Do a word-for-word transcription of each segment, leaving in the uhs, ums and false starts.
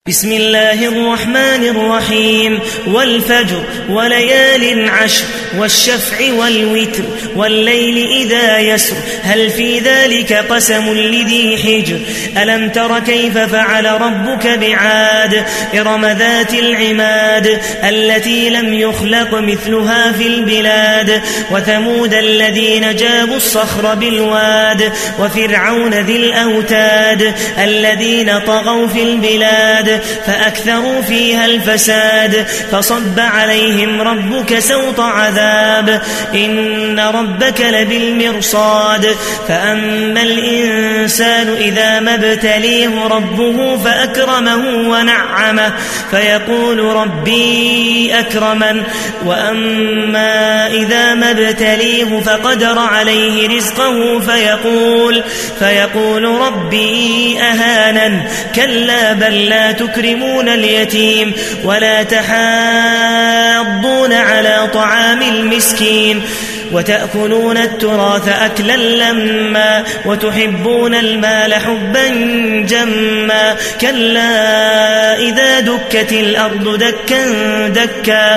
بسم الله الرحمن الرحيم والفجر وليال عشر والشفع والوتر والليل إذا يسر هل في ذلك قسم لذي حجر ألم تر كيف فعل ربك بعاد إرم ذات العماد التي لم يخلق مثلها في البلاد وثمود الذين جابوا الصخر بالواد وفرعون ذي الأوتاد الذين طغوا في البلاد فأكثروا فيها الفساد فصب عليهم ربك سوط عذاب إن ربك لبالمرصاد فأما الإنسان إذا ما ابتليه ربه فأكرمه ونعمه فيقول ربي أكرمن وأما إذا ما ابتليه فقدر عليه رزقه فيقول, فيقول ربي أهانن كلا بل لا تكرمون اليتيم ولا تحاضون على طعام المسكين وتأكلون التراث أكلا لما وتحبون المال حبا جما كلا إذا دكت الأرض دكا دكا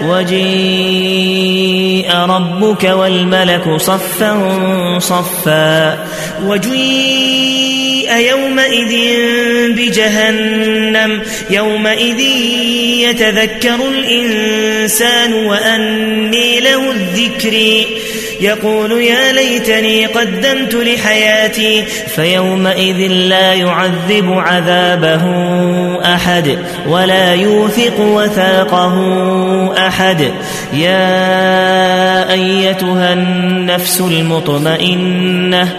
وجيء ربك والملك صفا صفا وجيء يومئذ بجهنم يومئذ يتذكر الإنسان وأني له الذكر يقول يا ليتني قدمت لحياتي فيومئذ لا يعذب عذابه أحد ولا يوثق وثاقه أحد يا أيتها النفس المطمئنة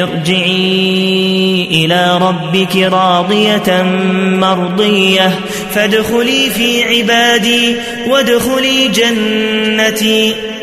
ارجعي إلى ربك راضية مرضية فادخلي في عبادي وادخلي جنتي.